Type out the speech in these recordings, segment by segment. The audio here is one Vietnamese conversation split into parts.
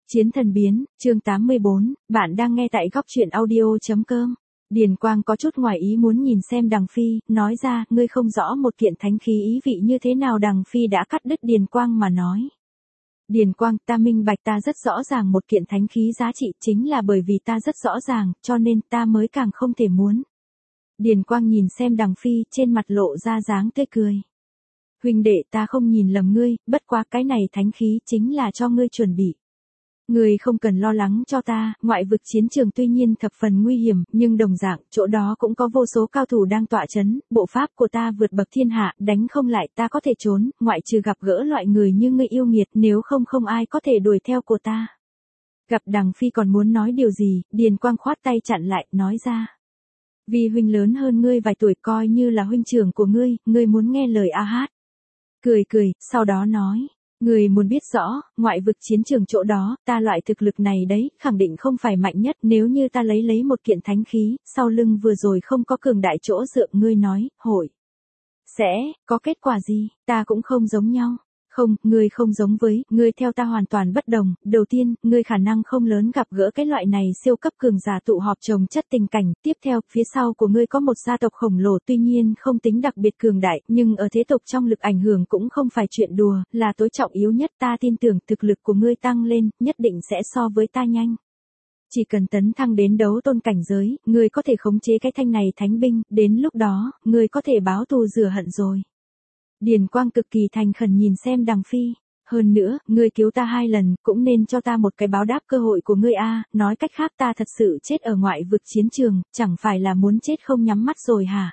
Chiến thần biến, chương 84, bạn đang nghe tại góc truyện audio.com. Điền Quang có chút ngoài ý muốn nhìn xem Đằng Phi, nói ra, ngươi không rõ một kiện thánh khí ý vị như thế nào. Đằng Phi đã cắt đứt Điền Quang mà nói. Điền Quang, ta minh bạch, ta rất rõ ràng một kiện thánh khí giá trị, chính là bởi vì ta rất rõ ràng, cho nên ta mới càng không thể muốn. Điền Quang nhìn xem Đằng Phi, trên mặt lộ ra dáng tươi cười. Huynh đệ, ta không nhìn lầm ngươi, bất quá cái này thánh khí chính là cho ngươi chuẩn bị. Ngươi không cần lo lắng cho ta, ngoại vực chiến trường tuy nhiên thập phần nguy hiểm, nhưng đồng dạng, chỗ đó cũng có vô số cao thủ đang tọa chấn, bộ pháp của ta vượt bậc thiên hạ, đánh không lại ta có thể trốn, ngoại trừ gặp gỡ loại người như ngươi yêu nghiệt, nếu không không ai có thể đuổi theo của ta. Gặp Đằng Phi còn muốn nói điều gì, Điền Quang khoát tay chặn lại, nói ra. Vì huynh lớn hơn ngươi vài tuổi, coi như là huynh trưởng của ngươi muốn nghe lời a hát. Cười, sau đó nói. Người muốn biết rõ, ngoại vực chiến trường chỗ đó, ta loại thực lực này đấy, khẳng định không phải mạnh nhất. Nếu như ta lấy một kiện thánh khí, sau lưng vừa rồi không có cường đại chỗ dựa, ngươi nói, hội sẽ có kết quả gì? Ta cũng không giống nhau. Không, ngươi không giống với, ngươi theo ta hoàn toàn bất đồng. Đầu tiên, ngươi khả năng không lớn gặp gỡ cái loại này siêu cấp cường giả tụ họp chồng chất tình cảnh. Tiếp theo, phía sau của ngươi có một gia tộc khổng lồ, tuy nhiên không tính đặc biệt cường đại, nhưng ở thế tộc trong lực ảnh hưởng cũng không phải chuyện đùa, là tối trọng yếu nhất. Ta tin tưởng thực lực của ngươi tăng lên, nhất định sẽ so với ta nhanh. Chỉ cần tấn thăng đến đấu tôn cảnh giới, ngươi có thể khống chế cái thanh này thánh binh, đến lúc đó, ngươi có thể báo thù rửa hận rồi. Điền Quang cực kỳ thành khẩn nhìn xem Đằng Phi. Hơn nữa, ngươi cứu ta 2 lần, cũng nên cho ta một cái báo đáp cơ hội của ngươi a. Nói cách khác, ta thật sự chết ở ngoại vực chiến trường, chẳng phải là muốn chết không nhắm mắt rồi hả?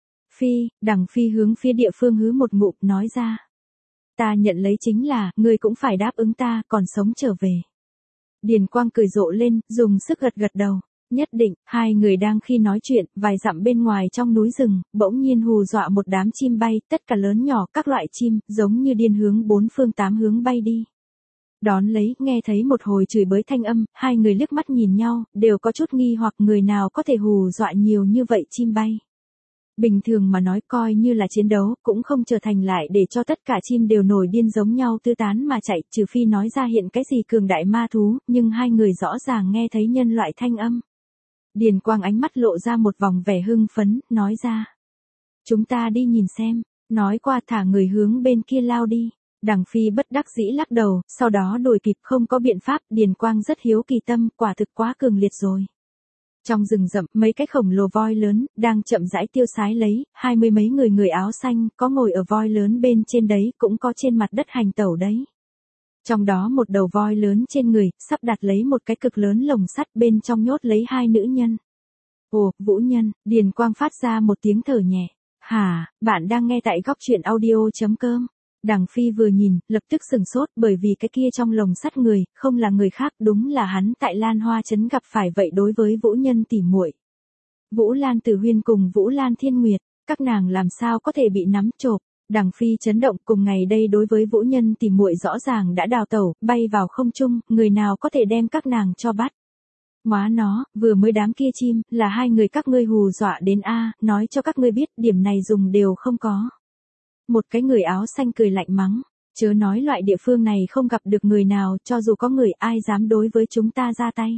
Đằng Phi hướng phía địa phương hứ một ngụm, nói ra. Ta nhận lấy chính là, ngươi cũng phải đáp ứng ta, còn sống trở về. Điền Quang cười rộ lên, dùng sức gật đầu. Nhất định, hai người đang khi nói chuyện, vài dặm bên ngoài trong núi rừng, bỗng nhiên hù dọa một đám chim bay, tất cả lớn nhỏ các loại chim, giống như điên hướng 4 phương 8 hướng bay đi. Đón lấy, nghe thấy một hồi chửi bới thanh âm, hai người liếc mắt nhìn nhau, đều có chút nghi hoặc người nào có thể hù dọa nhiều như vậy chim bay. Bình thường mà nói coi như là chiến đấu, cũng không trở thành lại để cho tất cả chim đều nổi điên giống nhau tứ tán mà chạy, trừ phi nói ra hiện cái gì cường đại ma thú, nhưng hai người rõ ràng nghe thấy nhân loại thanh âm. Điền Quang ánh mắt lộ ra một vòng vẻ hưng phấn, nói ra. Chúng ta đi nhìn xem, nói qua thả người hướng bên kia lao đi. Đằng Phi bất đắc dĩ lắc đầu, sau đó đuổi kịp không có biện pháp. Điền Quang rất hiếu kỳ tâm, quả thực quá cường liệt rồi. Trong rừng rậm, mấy cái khổng lồ voi lớn, đang chậm rãi tiêu sái lấy, 20 mấy người áo xanh, có ngồi ở voi lớn bên trên đấy, cũng có trên mặt đất hành tẩu đấy. Trong đó một đầu voi lớn trên người, sắp đặt lấy một cái cực lớn lồng sắt, bên trong nhốt lấy 2 nữ nhân. Ồ, Vũ Nhân, Điền Quang phát ra một tiếng thở nhẹ. Hả, bạn đang nghe tại góc truyện audio.com. Đằng Phi vừa nhìn, lập tức sừng sốt bởi vì cái kia trong lồng sắt người, không là người khác, đúng là hắn tại Lan Hoa Trấn gặp phải. Vậy đối với Vũ Nhân tỉ muội, Vũ Lan Tử Huyên cùng Vũ Lan Thiên Nguyệt, các nàng làm sao có thể bị nắm chộp? Đằng Phi chấn động, cùng ngày đây đối với Vũ Nhân tỉ muội rõ ràng đã đào tẩu, bay vào không trung, người nào có thể đem các nàng cho bắt? Móa nó, vừa mới đám kia chim, là 2 người các ngươi hù dọa đến a, nói cho các ngươi biết, điểm này dùng đều không có. Một cái người áo xanh cười lạnh mắng, chớ nói loại địa phương này không gặp được người nào, cho dù có người ai dám đối với chúng ta ra tay.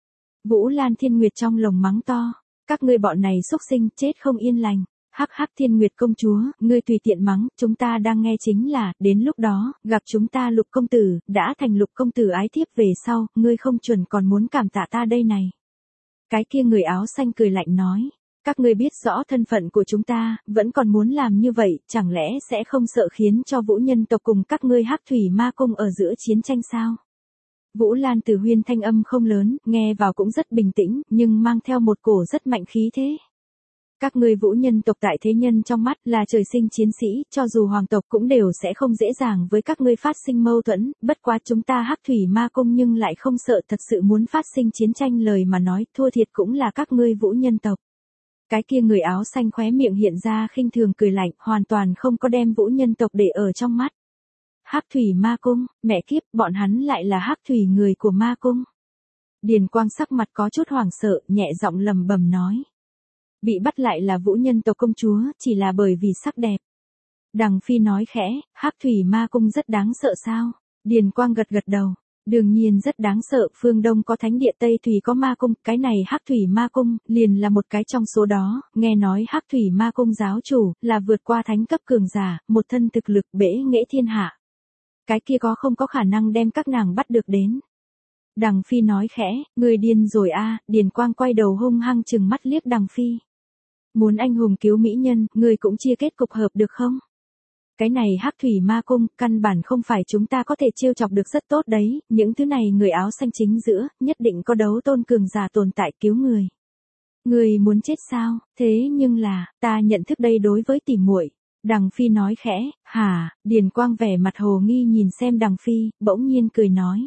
Vũ Lan Thiên Nguyệt trong lồng mắng to, các ngươi bọn này xúc sinh, chết không yên lành. Hắc Thiên Nguyệt công chúa, ngươi tùy tiện mắng, chúng ta đang nghe chính là, đến lúc đó, gặp chúng ta Lục công tử, đã thành Lục công tử ái thiếp về sau, ngươi không chuẩn còn muốn cảm tạ ta đây này. Cái kia người áo xanh cười lạnh nói, các ngươi biết rõ thân phận của chúng ta, vẫn còn muốn làm như vậy, chẳng lẽ sẽ không sợ khiến cho Vũ Nhân tộc cùng các ngươi Hắc Thủy Ma cung ở giữa chiến tranh sao? Vũ Lan Tử Huyên thanh âm không lớn, nghe vào cũng rất bình tĩnh, nhưng mang theo một cổ rất mạnh khí thế. Các ngươi Vũ Nhân tộc tại thế nhân trong mắt là trời sinh chiến sĩ, cho dù hoàng tộc cũng đều sẽ không dễ dàng với các ngươi phát sinh mâu thuẫn, bất quá chúng ta Hắc Thủy Ma cung nhưng lại không sợ, thật sự muốn phát sinh chiến tranh lời mà nói, thua thiệt cũng là các ngươi Vũ Nhân tộc. Cái kia người áo xanh khóe miệng hiện ra khinh thường cười lạnh, hoàn toàn không có đem Vũ Nhân tộc để ở trong mắt. Hắc Thủy Ma cung, mẹ kiếp, bọn hắn lại là Hắc Thủy người của Ma cung. Điền Quang sắc mặt có chút hoảng sợ, nhẹ giọng lầm bầm nói. Bị bắt lại là Vũ Nhân tộc công chúa, chỉ là bởi vì sắc đẹp. Đằng Phi nói khẽ, Hắc Thủy Ma cung rất đáng sợ sao? Điền Quang gật đầu. Đương nhiên rất đáng sợ, phương Đông có thánh địa, Tây Thủy có ma cung, cái này Hắc Thủy ma cung, liền là một cái trong số đó, nghe nói Hắc Thủy ma cung giáo chủ, là vượt qua thánh cấp cường giả, một thân thực lực bẽ nghệ thiên hạ. Cái kia có không có khả năng đem các nàng bắt được đến. Đằng Phi nói khẽ, người điên rồi a. Điền Quang quay đầu hung hăng chừng mắt liếc Đằng Phi. Muốn anh hùng cứu mỹ nhân, người cũng chia kết cục hợp được không? Cái này Hắc Thủy ma cung, căn bản không phải chúng ta có thể trêu chọc được, rất tốt đấy, những thứ này người áo xanh chính giữa, nhất định có đấu tôn cường giả tồn tại cứu người. Người muốn chết sao? Thế nhưng là, ta nhận thức đây đối với tỉ muội. Đằng Phi nói khẽ, hả? Điền Quang vẻ mặt hồ nghi nhìn xem Đằng Phi, bỗng nhiên cười nói.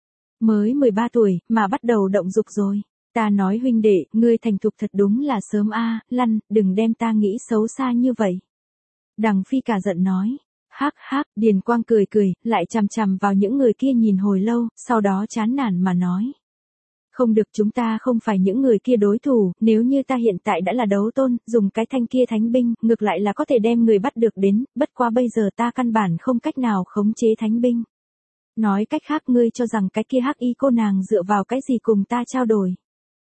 Mới 13 tuổi, mà bắt đầu động dục rồi. Ta nói huynh đệ, ngươi thành thục thật đúng là sớm a, lăn, đừng đem ta nghĩ xấu xa như vậy. Đằng Phi cả giận nói. Hắc hắc, Điền Quang cười cười, lại chằm chằm vào những người kia nhìn hồi lâu, sau đó chán nản mà nói. Không được, chúng ta không phải những người kia đối thủ, nếu như ta hiện tại đã là đấu tôn, dùng cái thanh kia thánh binh, ngược lại là có thể đem người bắt được đến, bất quá bây giờ ta căn bản không cách nào khống chế thánh binh. Nói cách khác, ngươi cho rằng cái kia Hắc Y cô nàng dựa vào cái gì cùng ta trao đổi?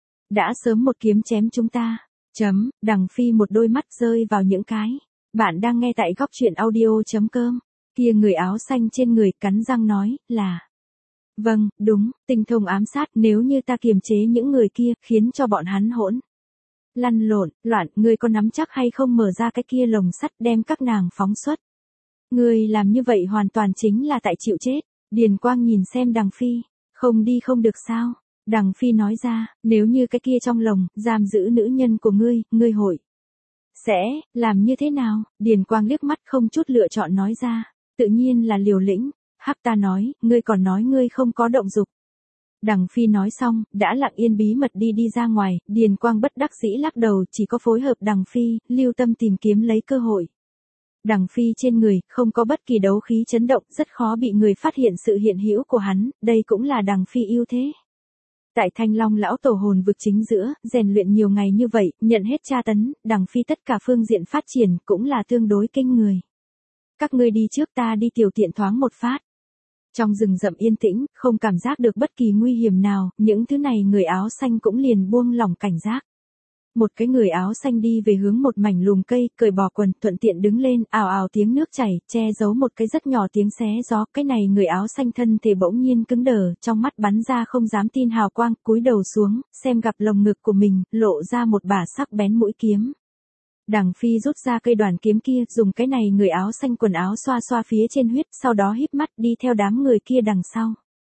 Đã sớm một kiếm chém chúng ta. Đằng Phi một đôi mắt rơi vào những cái. Bạn đang nghe tại góc truyện audio.com. Kia người áo xanh trên người cắn răng nói, là. Vâng, đúng, tinh thông ám sát, nếu như ta kiềm chế những người kia, khiến cho bọn hắn hỗn. Lăn lộn, loạn, ngươi có nắm chắc hay không mở ra cái kia lồng sắt đem các nàng phóng xuất. Ngươi làm như vậy hoàn toàn chính là tại chịu chết. Điền Quang nhìn xem Đằng Phi, không đi không được sao? Đằng Phi nói ra, nếu như cái kia trong lồng, giam giữ nữ nhân của ngươi hội. Sẽ, làm như thế nào? Điền Quang liếc mắt không chút lựa chọn nói ra, tự nhiên là liều lĩnh. Hắc, ta nói, ngươi còn nói ngươi không có động dục. Đằng Phi nói xong, đã lặng yên bí mật đi ra ngoài, Điền Quang bất đắc dĩ lắc đầu, chỉ có phối hợp Đằng Phi, lưu tâm tìm kiếm lấy cơ hội. Đằng Phi trên người, không có bất kỳ đấu khí chấn động, rất khó bị người phát hiện sự hiện hữu của hắn, đây cũng là Đằng Phi ưu thế. Tại Thanh Long lão tổ hồn vực chính giữa, rèn luyện nhiều ngày như vậy, nhận hết tra tấn, Đằng Phi tất cả phương diện phát triển, cũng là tương đối kinh người. Các ngươi đi trước, ta đi tiểu tiện thoáng một phát. Trong rừng rậm yên tĩnh, không cảm giác được bất kỳ nguy hiểm nào, những thứ này người áo xanh cũng liền buông lỏng cảnh giác. Một cái người áo xanh đi về hướng một mảnh lùm cây, cởi bỏ quần, thuận tiện đứng lên, ào ào tiếng nước chảy, che giấu một cái rất nhỏ tiếng xé gió. Cái này người áo xanh thân thể bỗng nhiên cứng đờ, trong mắt bắn ra không dám tin hào quang, cúi đầu xuống, xem gặp lồng ngực của mình, lộ ra một bả sắc bén mũi kiếm. Đằng Phi rút ra cây đoàn kiếm kia, dùng cái này người áo xanh quần áo xoa xoa phía trên huyết, sau đó híp mắt đi theo đám người kia đằng sau.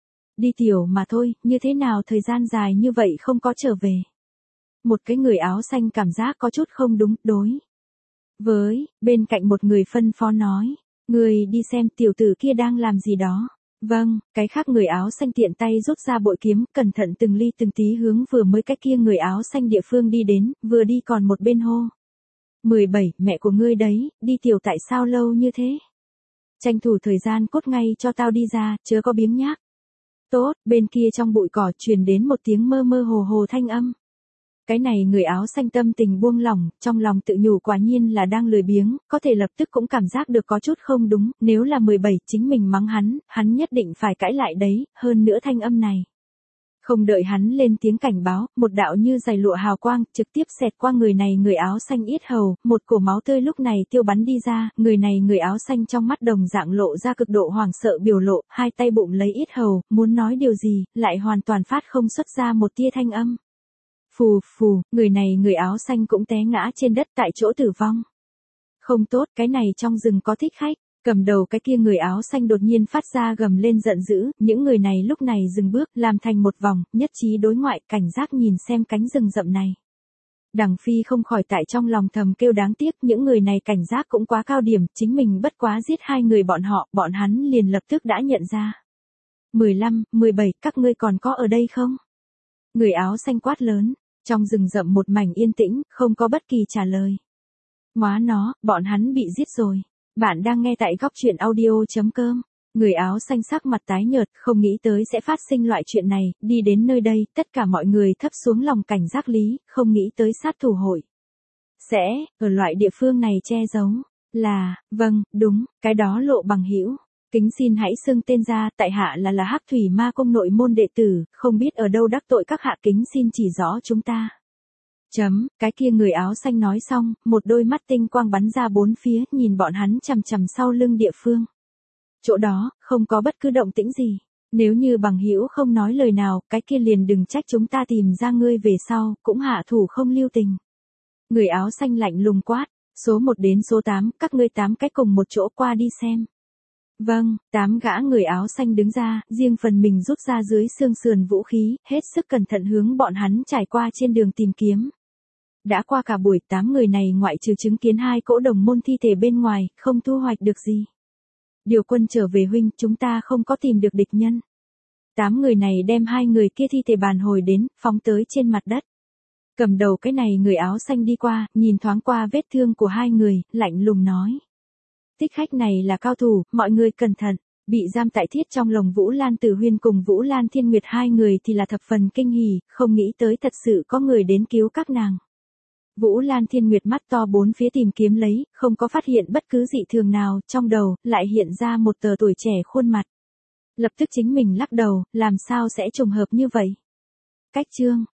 Đi tiểu mà thôi, như thế nào thời gian dài như vậy không có trở về. Một cái người áo xanh cảm giác có chút không đúng, đối với, bên cạnh một người phân phó nói, người đi xem tiểu tử kia đang làm gì đó. Vâng, cái khác người áo xanh tiện tay rút ra bội kiếm, cẩn thận từng ly từng tí hướng vừa mới cái kia người áo xanh địa phương đi đến, vừa đi còn một bên hô. 17, mẹ của ngươi đấy, đi tiểu tại sao lâu như thế? Tranh thủ thời gian cốt ngay cho tao đi ra, chớ có biếng nhác. Tốt, bên kia trong bụi cỏ truyền đến một tiếng mơ mơ hồ hồ thanh âm. Cái này người áo xanh tâm tình buông lỏng, trong lòng tự nhủ quả nhiên là đang lười biếng, có thể lập tức cũng cảm giác được có chút không đúng, nếu là 17 chính mình mắng hắn nhất định phải cãi lại đấy, hơn nữa thanh âm này. Không đợi hắn lên tiếng cảnh báo, một đạo như dải lụa hào quang, trực tiếp xẹt qua người này người áo xanh yết hầu, một cổ máu tươi lúc này tiêu bắn đi ra, người này người áo xanh trong mắt đồng dạng lộ ra cực độ hoảng sợ biểu lộ, hai tay bụng lấy yết hầu, muốn nói điều gì, lại hoàn toàn phát không xuất ra một tia thanh âm. Phù phù, người này người áo xanh cũng té ngã trên đất tại chỗ tử vong. Không tốt, cái này trong rừng có thích khách. Cầm đầu cái kia người áo xanh đột nhiên phát ra gầm lên giận dữ, những người này lúc này dừng bước, làm thành một vòng, nhất trí đối ngoại, cảnh giác nhìn xem cánh rừng rậm này. Đằng Phi không khỏi tại trong lòng thầm kêu đáng tiếc, những người này cảnh giác cũng quá cao điểm, chính mình bất quá giết hai người bọn hắn liền lập tức đã nhận ra. 15, 17, các ngươi còn có ở đây không? Người áo xanh quát lớn, trong rừng rậm một mảnh yên tĩnh, không có bất kỳ trả lời. Móa nó, bọn hắn bị giết rồi. Bạn đang nghe tại góc truyện audio.com. Người áo xanh sắc mặt tái nhợt, không nghĩ tới sẽ phát sinh loại chuyện này, đi đến nơi đây, tất cả mọi người thấp xuống lòng cảnh giác lý, không nghĩ tới sát thủ hội. Sẽ, ở loại địa phương này che giấu, là, vâng, đúng, cái đó Lộ Bằng hữu. Kính xin hãy xưng tên ra, tại hạ là Hắc Thủy Ma Cung nội môn đệ tử, không biết ở đâu đắc tội các hạ, kính xin chỉ rõ chúng ta. Cái kia người áo xanh nói xong, một đôi mắt tinh quang bắn ra bốn phía, nhìn bọn hắn chằm chằm sau lưng địa phương. Chỗ đó, không có bất cứ động tĩnh gì. Nếu như bằng hữu không nói lời nào, cái kia liền đừng trách chúng ta tìm ra ngươi về sau, cũng hạ thủ không lưu tình. Người áo xanh lạnh lùng quát, số 1 đến số 8, các ngươi 8 cái cùng một chỗ qua đi xem. Vâng, 8 gã người áo xanh đứng ra, riêng phần mình rút ra dưới xương sườn vũ khí, hết sức cẩn thận hướng bọn hắn trải qua trên đường tìm kiếm. Đã qua cả buổi, 8 người này ngoại trừ chứng kiến 2 cỗ đồng môn thi thể bên ngoài, không thu hoạch được gì. Điều quân trở về huynh, chúng ta không có tìm được địch nhân. 8 người này đem 2 người kia thi thể bàn hồi đến, phóng tới trên mặt đất. Cầm đầu cái này người áo xanh đi qua, nhìn thoáng qua vết thương của 2 người, lạnh lùng nói. Thích khách này là cao thủ, mọi người cẩn thận. Bị giam tại thiết trong lồng Vũ Lan Tử Huyên cùng Vũ Lan Thiên Nguyệt 2 người thì là thập phần kinh hỉ, không nghĩ tới thật sự có người đến cứu các nàng. Vũ Lan Thiên Nguyệt mắt to bốn phía tìm kiếm lấy, không có phát hiện bất cứ dị thường nào, trong đầu lại hiện ra một tờ tuổi trẻ khuôn mặt. Lập tức chính mình lắc đầu, làm sao sẽ trùng hợp như vậy? Cách chương